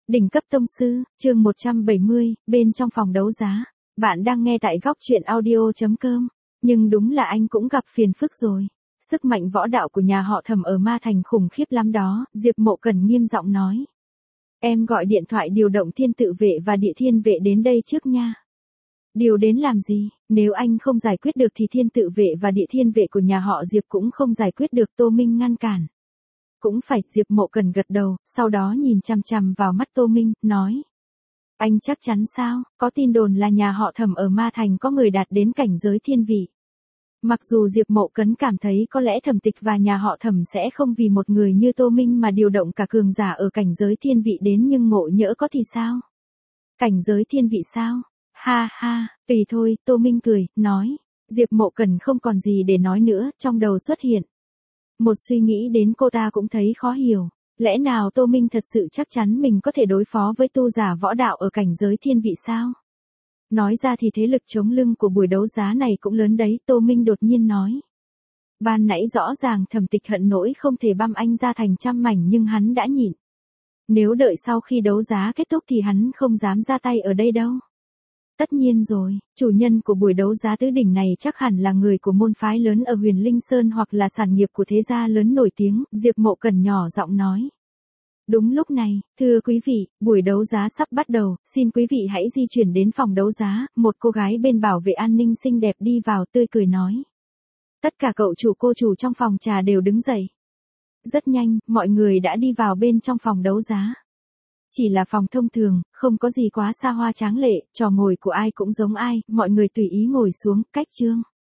Đỉnh cấp tông sư, chương 170, bên trong phòng đấu giá. Bạn đang nghe tại góc truyện audio.com. Nhưng đúng là anh cũng gặp phiền phức rồi. Sức mạnh võ đạo của nhà họ Thẩm ở Ma Thành khủng khiếp lắm đó, Diệp Mộ Cẩn nghiêm giọng nói. Em gọi điện thoại điều động thiên tự vệ và địa thiên vệ đến đây trước nha. Điều đến làm gì, nếu anh không giải quyết được thì thiên tự vệ và địa thiên vệ của nhà họ Diệp cũng không giải quyết được. Tô Minh ngăn cản. Cũng phải, Diệp Mộ Cẩn gật đầu, sau đó nhìn chằm chằm vào mắt Tô Minh, nói. Anh chắc chắn sao, có tin đồn là nhà họ Thẩm ở Ma Thành có người đạt đến cảnh giới thiên vị. Mặc dù Diệp Mộ Cẩn cảm thấy có lẽ Thẩm Tịch và nhà họ Thẩm sẽ không vì một người như Tô Minh mà điều động cả cường giả ở cảnh giới thiên vị đến, nhưng ngộ nhỡ có thì sao? Cảnh giới thiên vị sao? Ha ha, tùy thôi, Tô Minh cười, nói. Diệp Mộ Cẩn không còn gì để nói nữa, trong đầu xuất hiện một suy nghĩ đến cô ta cũng thấy khó hiểu. Lẽ nào Tô Minh thật sự chắc chắn mình có thể đối phó với tu giả võ đạo ở cảnh giới thiên vị sao? Nói ra thì thế lực chống lưng của buổi đấu giá này cũng lớn đấy, Tô Minh đột nhiên nói. Ban nãy rõ ràng Thẩm Tịch hận nỗi không thể băm anh ra thành trăm mảnh nhưng hắn đã nhịn. Nếu đợi sau khi đấu giá kết thúc thì hắn không dám ra tay ở đây đâu. Tất nhiên rồi, chủ nhân của buổi đấu giá tứ đỉnh này chắc hẳn là người của môn phái lớn ở Huyền Linh Sơn hoặc là sản nghiệp của thế gia lớn nổi tiếng, Diệp Mộ Cẩn nhỏ giọng nói. Đúng lúc này, thưa quý vị, buổi đấu giá sắp bắt đầu, xin quý vị hãy di chuyển đến phòng đấu giá, một cô gái bên bảo vệ an ninh xinh đẹp đi vào tươi cười nói. Tất cả cậu chủ cô chủ trong phòng trà đều đứng dậy. Rất nhanh, mọi người đã đi vào bên trong phòng đấu giá. Chỉ là phòng thông thường, không có gì quá xa hoa tráng lệ, trò ngồi của ai cũng giống ai, mọi người tùy ý ngồi xuống, cách chương.